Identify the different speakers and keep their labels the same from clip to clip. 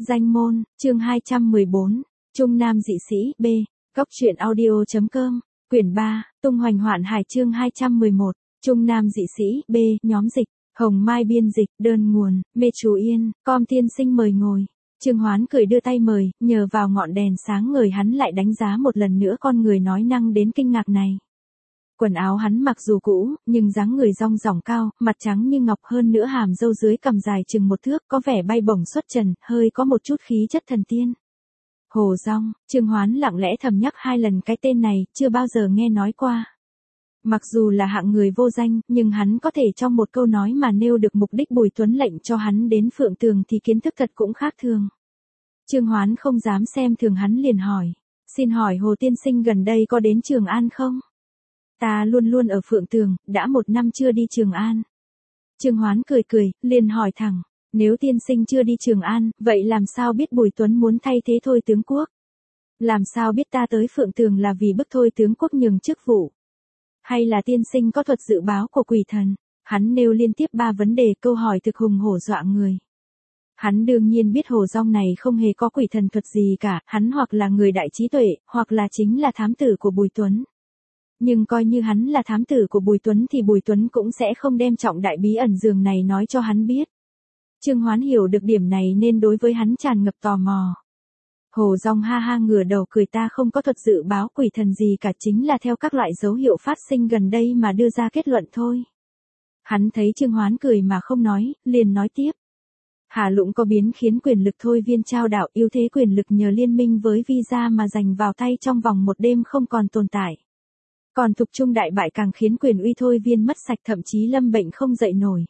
Speaker 1: Danh môn, chương 214, Trung Nam dị sĩ, B, Cóc truyện audio.com, quyển 3, Tung hoành hoạn hải chương 211, Trung Nam dị sĩ, B, nhóm dịch, Hồng Mai biên dịch, đơn nguồn, Mê Chú Yên, Com tiên sinh mời ngồi. Trương Hoán cười đưa tay mời, nhờ vào ngọn đèn sáng ngời hắn lại đánh giá một lần nữa con người nói năng đến kinh ngạc này. Quần áo hắn mặc dù cũ, nhưng dáng người rong ròng cao, mặt trắng như ngọc, hơn nữa hàm râu dưới cằm dài chừng 1 thước, có vẻ bay bổng xuất trần, hơi có một chút khí chất thần tiên. Hồ Rong, Trương Hoán lặng lẽ thầm nhắc 2 lần cái tên này, chưa bao giờ nghe nói qua. Mặc dù là hạng người vô danh, nhưng hắn có thể trong một câu nói mà nêu được mục đích Bùi Tuấn lệnh cho hắn đến Phượng Tường thì kiến thức thật cũng khác thường. Trương Hoán không dám xem thường hắn liền hỏi, xin hỏi Hồ tiên sinh gần đây có đến Trường An không? Ta luôn luôn ở Phượng Tường, đã 1 năm chưa đi Trường An. Trương Hoán cười cười, liền hỏi thẳng, nếu tiên sinh chưa đi Trường An, vậy làm sao biết Bùi Tuấn muốn thay thế Thôi tướng quốc? Làm sao biết ta tới Phượng Tường là vì bức Thôi tướng quốc nhường chức vụ? Hay là tiên sinh có thuật dự báo của quỷ thần? Hắn nêu liên tiếp 3 vấn đề, câu hỏi thực hùng hổ dọa người. Hắn đương nhiên biết Hồ Rong này không hề có quỷ thần thuật gì cả, hắn hoặc là người đại trí tuệ, hoặc là chính là thám tử của Bùi Tuấn. Nhưng coi như hắn là thám tử của Bùi Tuấn thì Bùi Tuấn cũng sẽ không đem trọng đại bí ẩn giường này nói cho hắn biết. Trương Hoán hiểu được điểm này nên đối với hắn tràn ngập tò mò. Hồ Rong ha ha ngửa đầu cười, ta không có thuật dự báo quỷ thần gì cả, chính là theo các loại dấu hiệu phát sinh gần đây mà đưa ra kết luận thôi. Hắn thấy Trương Hoán cười mà không nói, liền nói tiếp. Hà Lũng có biến khiến quyền lực Thôi Viên trao đảo, ưu thế quyền lực nhờ liên minh với Vi gia mà giành vào tay trong vòng 1 đêm không còn tồn tại. Còn Thục Trung đại bại càng khiến quyền uy Thôi Viên mất sạch, thậm chí lâm bệnh không dậy nổi.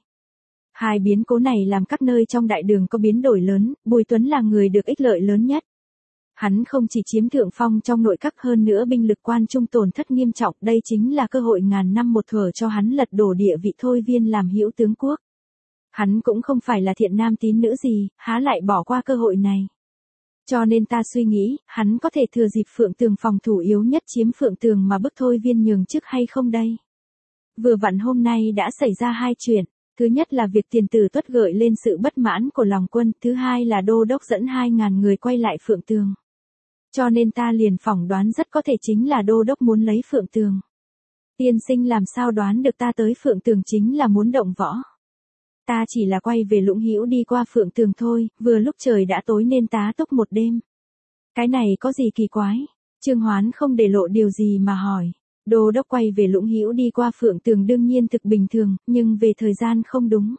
Speaker 1: 2 biến cố này làm các nơi trong đại đường có biến đổi lớn, Bùi Tuấn là người được ích lợi lớn nhất. Hắn không chỉ chiếm thượng phong trong nội các, hơn nữa binh lực quan trung tổn thất nghiêm trọng, đây chính là cơ hội ngàn năm một thở cho hắn lật đổ địa vị Thôi Viên làm hữu tướng quốc. Hắn cũng không phải là thiện nam tín nữ gì, há lại bỏ qua cơ hội này. Cho nên ta suy nghĩ, hắn có thể thừa dịp Phượng Tường phòng thủ yếu nhất chiếm Phượng Tường mà bức Thôi Viên nhường chức hay không đây? Vừa vặn hôm nay đã xảy ra 2 chuyện. Thứ nhất là việc Tiền Tử Tuất gợi lên sự bất mãn của lòng quân, thứ hai là đô đốc dẫn 2.000 người quay lại Phượng Tường. Cho nên ta liền phỏng đoán rất có thể chính là đô đốc muốn lấy Phượng Tường. Tiên sinh làm sao đoán được ta tới Phượng Tường chính là muốn động võ? Ta chỉ là quay về Lũng Hữu đi qua Phượng Tường thôi, vừa lúc trời đã tối nên tá túc 1 đêm. Cái này có gì kỳ quái? Trương Hoán không để lộ điều gì mà hỏi. Đô đốc quay về Lũng Hữu đi qua Phượng Tường đương nhiên thực bình thường, nhưng về thời gian không đúng.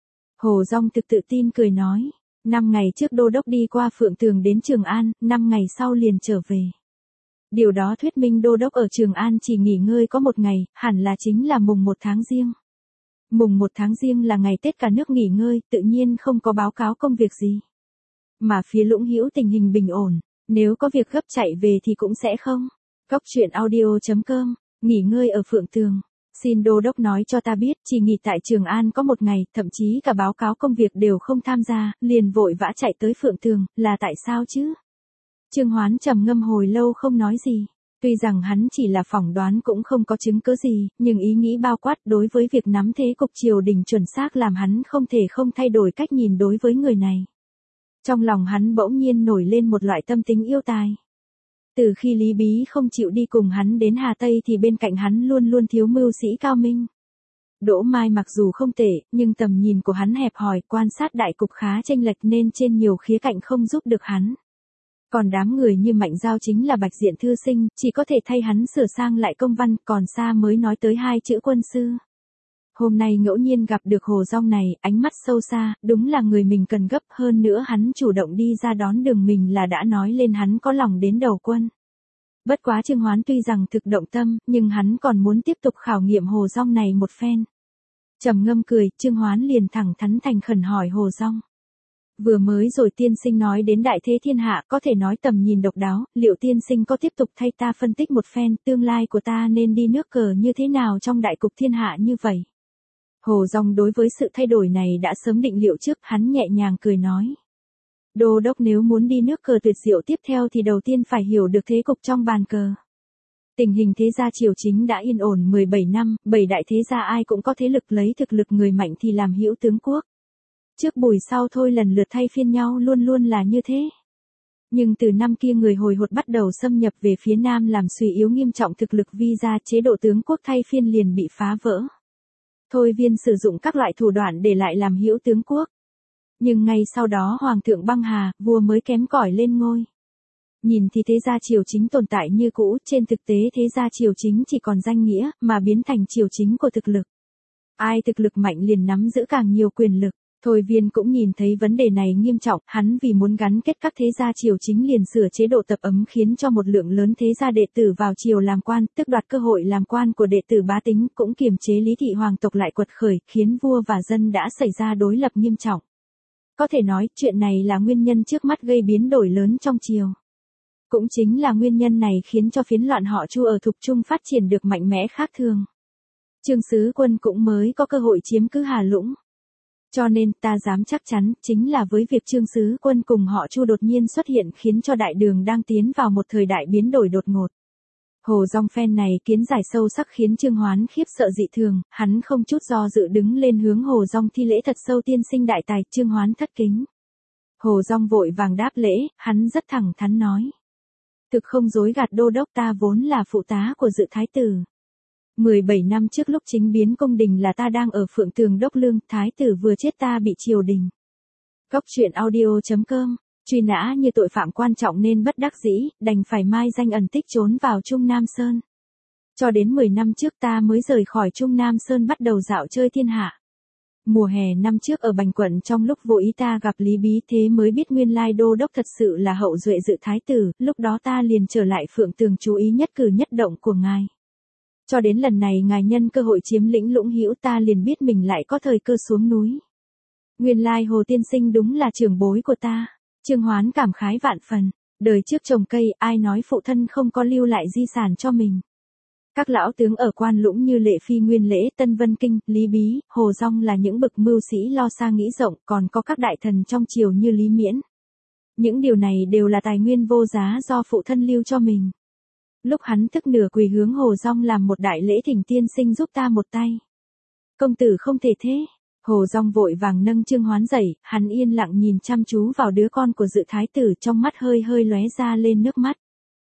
Speaker 1: Hồ Rong thực tự tin cười nói, 5 ngày trước đô đốc đi qua Phượng Tường đến Trường An, 5 ngày sau liền trở về. Điều đó thuyết minh đô đốc ở Trường An chỉ nghỉ ngơi có 1 ngày, hẳn là chính là mùng 1 tháng Giêng. Mùng 1 tháng Giêng là ngày Tết cả nước nghỉ ngơi, tự nhiên không có báo cáo công việc gì. Mà phía Lũng Hữu tình hình bình ổn, nếu có việc gấp chạy về thì cũng sẽ không. Cóc truyện audio.com, nghỉ ngơi ở Phượng Tường. Xin đô đốc nói cho ta biết, chỉ nghỉ tại Trường An có 1 ngày, thậm chí cả báo cáo công việc đều không tham gia, liền vội vã chạy tới Phượng Tường, là tại sao chứ? Trương Hoán trầm ngâm hồi lâu không nói gì. Tuy rằng hắn chỉ là phỏng đoán cũng không có chứng cứ gì, nhưng ý nghĩ bao quát đối với việc nắm thế cục triều đình chuẩn xác làm hắn không thể không thay đổi cách nhìn đối với người này. Trong lòng hắn bỗng nhiên nổi lên một loại tâm tính yêu tài. Từ khi Lý Bí không chịu đi cùng hắn đến Hà Tây thì bên cạnh hắn luôn luôn thiếu mưu sĩ cao minh. Đỗ Mai mặc dù không tệ, nhưng tầm nhìn của hắn hẹp hòi, quan sát đại cục khá chênh lệch nên trên nhiều khía cạnh không giúp được hắn. Còn đám người như Mạnh Giao chính là bạch diện thư sinh, chỉ có thể thay hắn sửa sang lại công văn, còn xa mới nói tới 2 chữ quân sư. Hôm nay ngẫu nhiên gặp được Hồ Rong này, ánh mắt sâu xa, đúng là người mình cần gấp, hơn nữa hắn chủ động đi ra đón đường mình là đã nói lên hắn có lòng đến đầu quân. Bất quá Trương Hoán tuy rằng thực động tâm, nhưng hắn còn muốn tiếp tục khảo nghiệm Hồ Rong này một phen. Trầm ngâm cười, Trương Hoán liền thẳng thắn thành khẩn hỏi Hồ Rong. Vừa mới rồi tiên sinh nói đến đại thế thiên hạ, có thể nói tầm nhìn độc đáo, liệu tiên sinh có tiếp tục thay ta phân tích một phen tương lai của ta nên đi nước cờ như thế nào trong đại cục thiên hạ như vậy? Hồ Rong đối với sự thay đổi này đã sớm định liệu trước, hắn nhẹ nhàng cười nói. Đô đốc nếu muốn đi nước cờ tuyệt diệu tiếp theo thì đầu tiên phải hiểu được thế cục trong bàn cờ. Tình hình thế gia triều chính đã yên ổn 17 năm, 7 đại thế gia ai cũng có thế lực, lấy thực lực người mạnh thì làm hữu tướng quốc. Trước Bùi sau Thôi lần lượt thay phiên nhau luôn luôn là như thế. Nhưng từ năm kia người Hồi hột bắt đầu xâm nhập về phía Nam làm suy yếu nghiêm trọng thực lực Vi ra, chế độ tướng quốc thay phiên liền bị phá vỡ. Thôi Viên sử dụng các loại thủ đoạn để lại làm hữu tướng quốc. Nhưng ngay sau đó Hoàng thượng băng hà, vua mới kém cỏi lên ngôi. Nhìn thì thế gia triều chính tồn tại như cũ, trên thực tế thế gia triều chính chỉ còn danh nghĩa, mà biến thành triều chính của thực lực. Ai thực lực mạnh liền nắm giữ càng nhiều quyền lực. Thôi Viên cũng nhìn thấy vấn đề này nghiêm trọng, hắn vì muốn gắn kết các thế gia triều chính liền sửa chế độ tập ấm khiến cho một lượng lớn thế gia đệ tử vào triều làm quan, tước đoạt cơ hội làm quan của đệ tử bá tính, cũng kiềm chế Lý thị hoàng tộc lại quật khởi, khiến vua và dân đã xảy ra đối lập nghiêm trọng. Có thể nói, chuyện này là nguyên nhân trước mắt gây biến đổi lớn trong triều. Cũng chính là nguyên nhân này khiến cho phiến loạn họ Chu ở Thục Trung phát triển được mạnh mẽ khác thường. Trương Sứ Quân cũng mới có cơ hội chiếm cứ Hà Lũng. Cho nên ta dám chắc chắn, chính là với việc Trương Sứ Quân cùng họ Chu đột nhiên xuất hiện khiến cho đại đường đang tiến vào một thời đại biến đổi đột ngột. Hồ Dong phen này kiến giải sâu sắc khiến Trương Hoán khiếp sợ dị thường, hắn không chút do dự đứng lên hướng Hồ Dong thi lễ thật sâu: tiên sinh đại tài. Trương Hoán thất kính. Hồ Dong vội vàng đáp lễ, hắn rất thẳng thắn nói. Thực không dối gạt đô đốc, ta vốn là phụ tá của Dự Thái tử. 17 năm trước lúc chính biến cung đình là ta đang ở Phượng Tường Đốc Lương, Thái tử vừa chết ta bị triều đình. Góc truyện audio.com, truy nã như tội phạm quan trọng nên bất đắc dĩ, đành phải mai danh ẩn tích trốn vào Trung Nam Sơn. Cho đến 10 năm trước ta mới rời khỏi Trung Nam Sơn bắt đầu dạo chơi thiên hạ. Mùa hè năm trước ở Bành Quận trong lúc vô ý ta gặp Lý Bí, thế mới biết nguyên lai đô đốc thật sự là hậu duệ Dự Thái tử, lúc đó ta liền trở lại Phượng Tường chú ý nhất cử nhất động của ngài. Cho đến lần này ngài nhân cơ hội chiếm lĩnh Lũng Hữu ta liền biết mình lại có thời cơ xuống núi. Nguyên lai Hồ tiên sinh đúng là trưởng bối của ta. Trương Hoán cảm khái vạn phần, đời trước trồng cây ai nói phụ thân không có lưu lại di sản cho mình. Các lão tướng ở Quan Lũng như Lệ Phi Nguyên Lễ, Tân Vân Kinh, Lý Bí, Hồ Dong là những bậc mưu sĩ lo xa nghĩ rộng, còn có các đại thần trong triều như Lý Miễn. Những điều này đều là tài nguyên vô giá do phụ thân lưu cho mình. Lúc hắn thức nửa quỳ hướng Hồ Dong làm một đại lễ thỉnh tiên sinh giúp ta một tay. Công tử không thể thế. Hồ Dong vội vàng nâng Trương Hoán dậy, hắn yên lặng nhìn chăm chú vào đứa con của Dự Thái tử, trong mắt hơi hơi lóe ra lên nước mắt.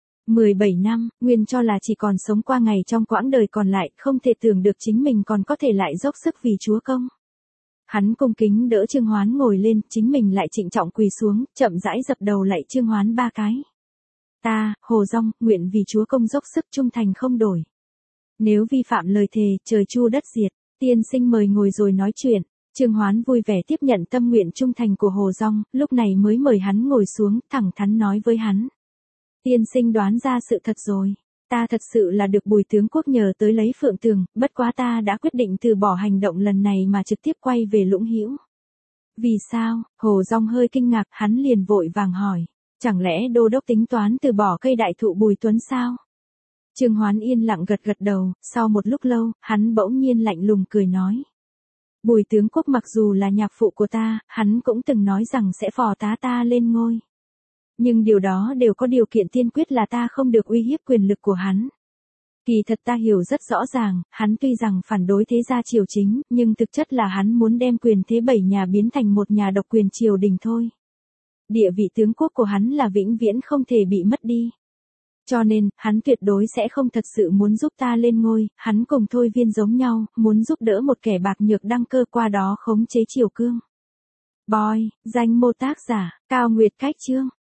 Speaker 1: 17 năm, nguyên cho là chỉ còn sống qua ngày trong quãng đời còn lại, không thể tưởng được chính mình còn có thể lại dốc sức vì chúa công. Hắn cung kính đỡ Trương Hoán ngồi lên, chính mình lại trịnh trọng quỳ xuống, chậm rãi dập đầu lạy Trương Hoán 3 cái. Ta, Hồ Dong, nguyện vì chúa công dốc sức trung thành không đổi. Nếu vi phạm lời thề, trời chu đất diệt. Tiên sinh mời ngồi rồi nói chuyện. Trương Hoán vui vẻ tiếp nhận tâm nguyện trung thành của Hồ Dong, lúc này mới mời hắn ngồi xuống, thẳng thắn nói với hắn. Tiên sinh đoán ra sự thật rồi. Ta thật sự là được Bùi tướng quốc nhờ tới lấy Phượng Tường, bất quá ta đã quyết định từ bỏ hành động lần này mà trực tiếp quay về Lũng Hữu. Vì sao? Hồ Dong hơi kinh ngạc, hắn liền vội vàng hỏi. Chẳng lẽ đô đốc tính toán từ bỏ cây đại thụ Bùi Tuấn sao? Trương Hoán yên lặng gật gật đầu, sau một lúc lâu, hắn bỗng nhiên lạnh lùng cười nói. Bùi tướng quốc mặc dù là nhạc phụ của ta, hắn cũng từng nói rằng sẽ phò tá ta lên ngôi. Nhưng điều đó đều có điều kiện tiên quyết là ta không được uy hiếp quyền lực của hắn. Kỳ thật ta hiểu rất rõ ràng, hắn tuy rằng phản đối thế gia triều chính, nhưng thực chất là hắn muốn đem quyền thế 7 nhà biến thành một nhà độc quyền triều đình thôi. Địa vị tướng quốc của hắn là vĩnh viễn không thể bị mất đi. Cho nên, hắn tuyệt đối sẽ không thật sự muốn giúp ta lên ngôi, hắn cùng Thôi Viên giống nhau, muốn giúp đỡ một kẻ bạc nhược đăng cơ qua đó khống chế triều cương. Boy, danh mô tác giả, Cao Nguyệt Cách Chương.